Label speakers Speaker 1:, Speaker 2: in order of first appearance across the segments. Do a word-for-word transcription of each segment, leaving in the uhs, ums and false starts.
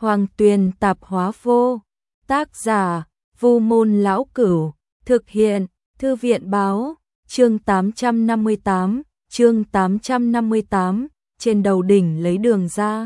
Speaker 1: Hoàng Tuyền Tạp Hóa Vô. Tác giả: Vu Môn Lão Cửu. Thực hiện: Thư viện Báo. Chương tám trăm năm mươi tám. Chương tám trăm năm mươi tám. Trên đầu đỉnh lấy đường ra.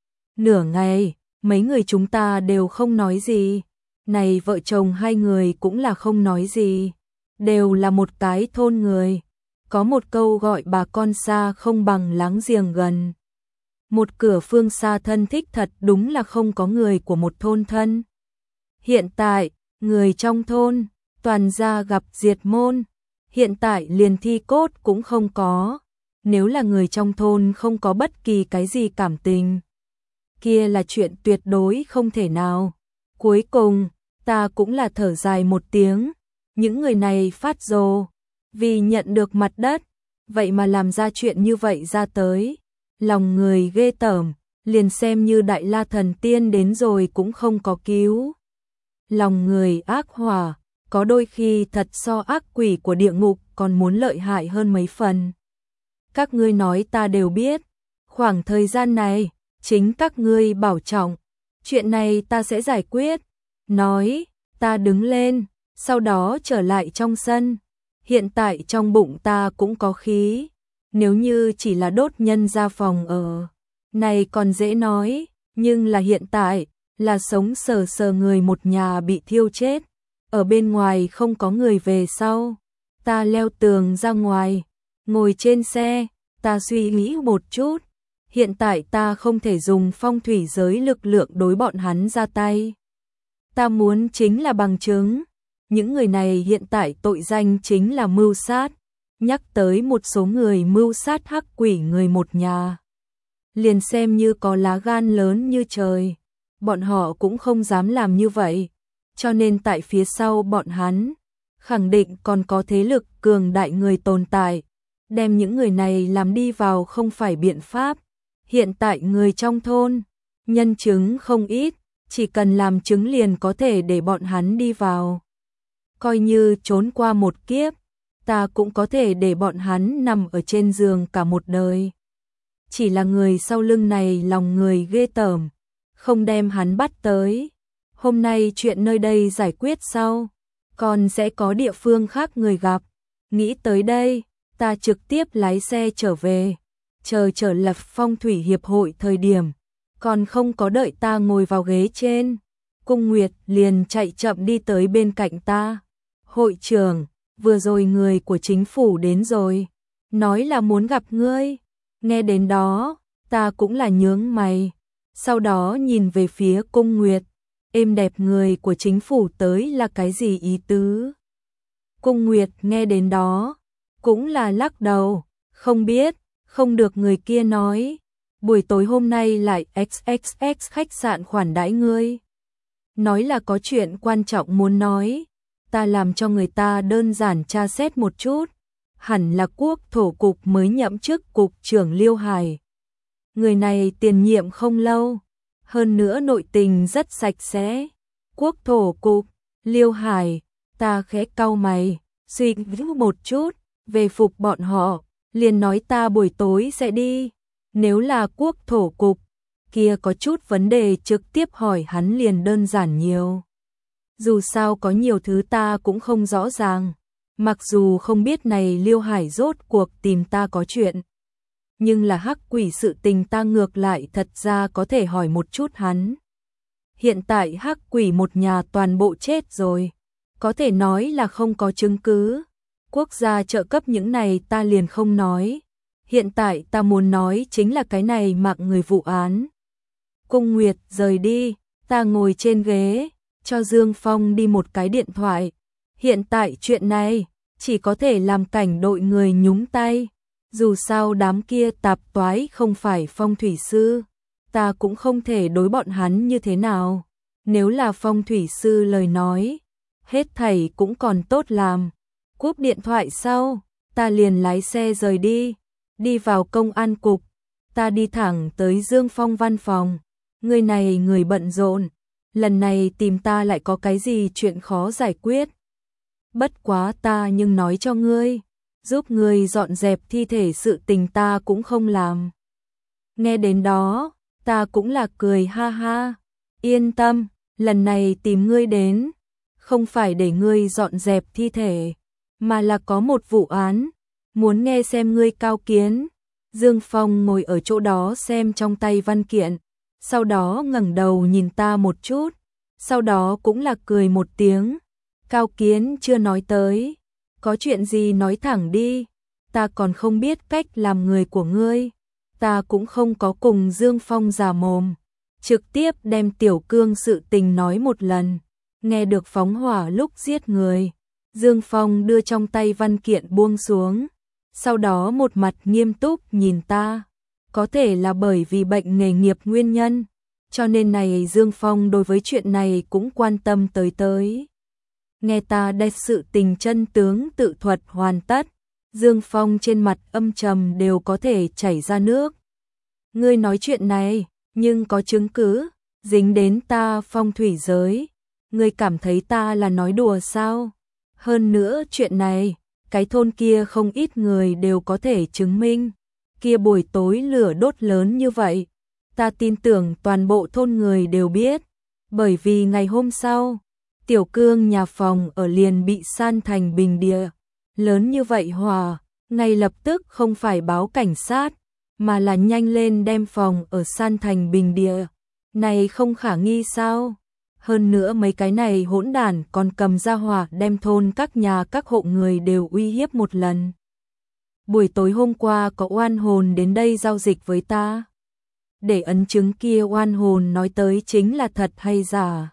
Speaker 1: Nửa ngày, mấy người chúng ta đều không nói gì. Này vợ chồng hai người cũng là không nói gì. Đều là một cái thôn người. Có một câu gọi bà con xa không bằng láng giềng gần. Một cửa phương xa thân thích thật đúng là không có người của một thôn thân. Hiện tại, người trong thôn, toàn gia gặp diệt môn. Hiện tại liền thi cốt cũng không có. Nếu là người trong thôn không có bất kỳ cái gì cảm tình, kia là chuyện tuyệt đối không thể nào. Cuối cùng, ta cũng là thở dài một tiếng. Những người này phát rồ, vì nhận được mặt đất, vậy mà làm ra chuyện như vậy ra tới. Lòng người ghê tởm, liền xem như Đại La Thần Tiên đến rồi cũng không có cứu. Lòng người ác hỏa, có đôi khi thật so ác quỷ của địa ngục còn muốn lợi hại hơn mấy phần. Các ngươi nói ta đều biết, khoảng thời gian này, chính các ngươi bảo trọng, chuyện này ta sẽ giải quyết. Nói, ta đứng lên, sau đó trở lại trong sân. Hiện tại trong bụng ta cũng có khí, nếu như chỉ là đốt nhân ra phòng ở, này còn dễ nói, nhưng là hiện tại, là sống sờ sờ người một nhà bị thiêu chết, ở bên ngoài không có người về sau. Ta leo tường ra ngoài, ngồi trên xe, ta suy nghĩ một chút, hiện tại ta không thể dùng phong thủy giới lực lượng đối bọn hắn ra tay. Ta muốn chính là bằng chứng, những người này hiện tại tội danh chính là mưu sát, nhắc tới một số người mưu sát hắc quỷ người một nhà. Liền xem như có lá gan lớn như trời, bọn họ cũng không dám làm như vậy, cho nên tại phía sau bọn hắn, khẳng định còn có thế lực cường đại người tồn tại, đem những người này làm đi vào không phải biện pháp. Hiện tại người trong thôn, nhân chứng không ít, chỉ cần làm chứng liền có thể để bọn hắn đi vào. Coi như trốn qua một kiếp, ta cũng có thể để bọn hắn nằm ở trên giường cả một đời. Chỉ là người sau lưng này lòng người ghê tởm, không đem hắn bắt tới. Hôm nay chuyện nơi đây giải quyết sau, còn sẽ có địa phương khác người gặp. Nghĩ tới đây, ta trực tiếp lái xe trở về. Chờ trở lập phong thủy hiệp hội thời điểm, còn không có đợi ta ngồi vào ghế trên, Cung Nguyệt liền chạy chậm đi tới bên cạnh ta. Hội trưởng, vừa rồi người của chính phủ đến rồi, nói là muốn gặp ngươi. Nghe đến đó, ta cũng là nhướng mày, sau đó nhìn về phía Cung Nguyệt, êm đẹp người của chính phủ tới là cái gì ý tứ? Cung Nguyệt nghe đến đó, cũng là lắc đầu, không biết, không được người kia nói, buổi tối hôm nay lại ích ích ích khách sạn khoản đãi ngươi. Nói là có chuyện quan trọng muốn nói, ta làm cho người ta đơn giản tra xét một chút, hẳn là quốc thổ cục mới nhậm chức cục trưởng Liêu Hải. Người này tiền nhiệm không lâu, hơn nữa nội tình rất sạch sẽ. Quốc thổ cục, Liêu Hải, ta khẽ cau mày, suy nghĩ một chút, về phục bọn họ, liền nói ta buổi tối sẽ đi. Nếu là quốc thổ cục, kia có chút vấn đề trực tiếp hỏi hắn liền đơn giản nhiều. Dù sao có nhiều thứ ta cũng không rõ ràng, mặc dù không biết này Liêu Hải rốt cuộc tìm ta có chuyện, nhưng là hắc quỷ sự tình ta ngược lại thật ra có thể hỏi một chút hắn. Hiện tại hắc quỷ một nhà toàn bộ chết rồi, có thể nói là không có chứng cứ. Quốc gia trợ cấp những này ta liền không nói. Hiện tại ta muốn nói chính là cái này mạng người vụ án. Cung Nguyệt rời đi, ta ngồi trên ghế, cho Dương Phong đi một cái điện thoại. Hiện tại chuyện này, chỉ có thể làm cảnh đội người nhúng tay. Dù sao đám kia tạp toái không phải phong thủy sư, ta cũng không thể đối bọn hắn như thế nào. Nếu là phong thủy sư lời nói, hết thảy cũng còn tốt làm. Cúp điện thoại sau, ta liền lái xe rời đi, đi vào công an cục. Ta đi thẳng tới Dương Phong văn phòng. Người này người bận rộn, lần này tìm ta lại có cái gì chuyện khó giải quyết. Bất quá ta nhưng nói cho ngươi, giúp ngươi dọn dẹp thi thể sự tình ta cũng không làm. Nghe đến đó, ta cũng là cười ha ha, Yên tâm, lần này tìm ngươi đến, không phải để ngươi dọn dẹp thi thể, mà là có một vụ án, muốn nghe xem ngươi cao kiến. Dương Phong ngồi ở chỗ đó xem trong tay văn kiện, sau đó ngẩng đầu nhìn ta một chút, sau đó cũng là cười một tiếng. Cao kiến chưa nói tới, có chuyện gì nói thẳng đi, ta còn không biết cách làm người của ngươi. Ta cũng không có cùng Dương Phong già mồm, trực tiếp đem Tiểu Cương sự tình nói một lần. Nghe được phóng hỏa lúc giết người, Dương Phong đưa trong tay văn kiện buông xuống, sau đó một mặt nghiêm túc nhìn ta. Có thể là bởi vì bệnh nghề nghiệp nguyên nhân, cho nên này Dương Phong đối với chuyện này cũng quan tâm tới tới. Nghe ta đem sự tình chân tướng tự thuật hoàn tất, Dương Phong trên mặt âm trầm đều có thể chảy ra nước. Ngươi nói chuyện này, nhưng có chứng cứ, dính đến ta phong thủy giới. Ngươi cảm thấy ta là nói đùa sao? Hơn nữa chuyện này, cái thôn kia không ít người đều có thể chứng minh. Kia buổi tối lửa đốt lớn như vậy, ta tin tưởng toàn bộ thôn người đều biết. Bởi vì ngày hôm sau, Tiểu Cương nhà phòng ở liền bị san thành bình địa. Lớn như vậy hỏa, ngay lập tức không phải báo cảnh sát, mà là nhanh lên đem phòng ở san thành bình địa. Này không khả nghi sao? Hơn nữa mấy cái này hỗn đản còn cầm ra hỏa đem thôn các nhà các hộ người đều uy hiếp một lần. Buổi tối hôm qua có oan hồn đến đây giao dịch với ta. Để ấn chứng kia oan hồn nói tới chính là thật hay giả.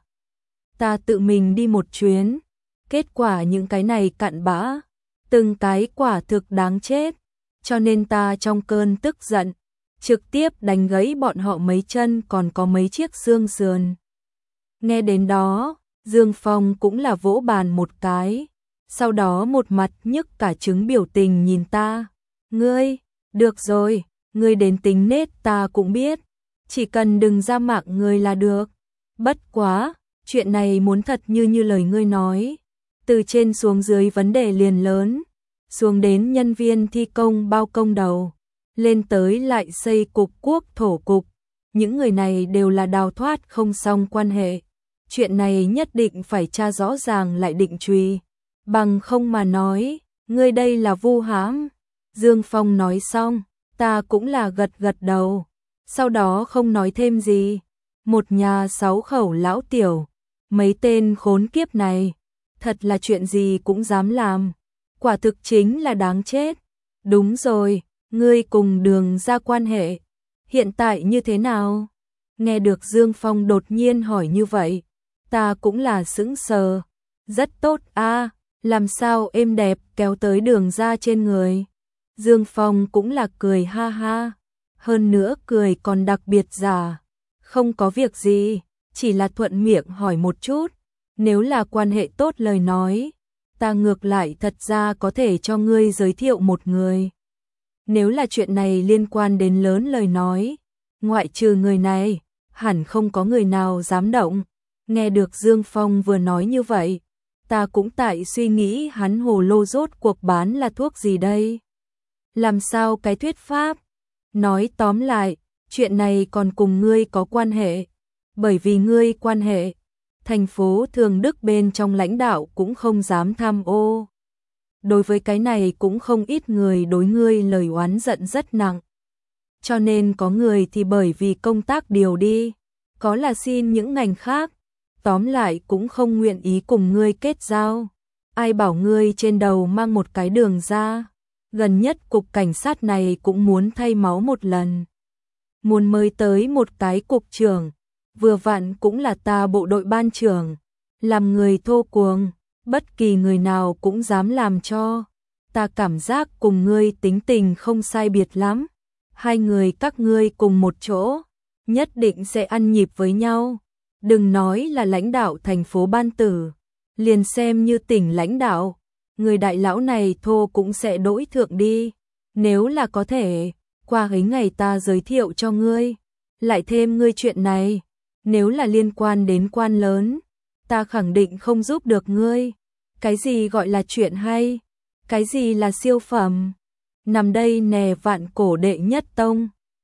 Speaker 1: Ta tự mình đi một chuyến, kết quả những cái này cặn bã, từng cái quả thực đáng chết, cho nên ta trong cơn tức giận, trực tiếp đánh gãy bọn họ mấy chân còn có mấy chiếc xương sườn. Nghe đến đó, Dương Phong cũng là vỗ bàn một cái, sau đó một mặt nhức cả trứng biểu tình nhìn ta. Ngươi, được rồi, ngươi đến tính nết ta cũng biết, chỉ cần đừng ra mạng ngươi là được. Bất quá, chuyện này muốn thật như như lời ngươi nói, từ trên xuống dưới vấn đề liền lớn, xuống đến nhân viên thi công bao công đầu, lên tới lại xây cục quốc thổ cục, những người này đều là đào thoát không xong quan hệ. Chuyện này nhất định phải tra rõ ràng lại định truy, bằng không mà nói, ngươi đây là vu hãm. Dương Phong nói xong, ta cũng là gật gật đầu, sau đó không nói thêm gì. Một nhà sáu khẩu lão tiểu, mấy tên khốn kiếp này, thật là chuyện gì cũng dám làm, quả thực chính là đáng chết. Đúng rồi, ngươi cùng Đường ra quan hệ, hiện tại như thế nào? Nghe được Dương Phong đột nhiên hỏi như vậy, ta cũng là sững sờ. Rất tốt a, làm sao êm đẹp kéo tới Đường ra trên người. Dương Phong cũng là cười ha ha, hơn nữa cười còn đặc biệt giả. Không có việc gì, chỉ là thuận miệng hỏi một chút, nếu là quan hệ tốt lời nói, ta ngược lại thật ra có thể cho ngươi giới thiệu một người. Nếu là chuyện này liên quan đến lớn lời nói, ngoại trừ người này, hẳn không có người nào dám động. Nghe được Dương Phong vừa nói như vậy, ta cũng tại suy nghĩ hắn hồ lô rốt cuộc bán là thuốc gì đây? Làm sao cái thuyết pháp? Nói tóm lại, chuyện này còn cùng ngươi có quan hệ, bởi vì ngươi quan hệ, thành phố Thường Đức bên trong lãnh đạo cũng không dám tham ô. Đối với cái này cũng không ít người đối ngươi lời oán giận rất nặng. Cho nên có người thì bởi vì công tác điều đi, có là xin những ngành khác, tóm lại cũng không nguyện ý cùng ngươi kết giao. Ai bảo ngươi trên đầu mang một cái Đường ra, gần nhất cục cảnh sát này cũng muốn thay máu một lần. Muốn mời tới một cái cục trưởng, vừa vặn cũng là ta bộ đội ban trưởng, làm người thô cuồng, bất kỳ người nào cũng dám làm cho. Ta cảm giác cùng ngươi tính tình không sai biệt lắm, hai người các ngươi cùng một chỗ, nhất định sẽ ăn nhịp với nhau. Đừng nói là lãnh đạo thành phố Ban Tử, liền xem như tỉnh lãnh đạo, người đại lão này thô cũng sẽ đổi thượng đi. Nếu là có thể, qua ấy ngày ta giới thiệu cho ngươi, lại thêm ngươi chuyện này, nếu là liên quan đến quan lớn, ta khẳng định không giúp được ngươi. Cái gì gọi là chuyện hay? Cái gì là siêu phẩm? Nằm đây nè vạn cổ đệ nhất tông.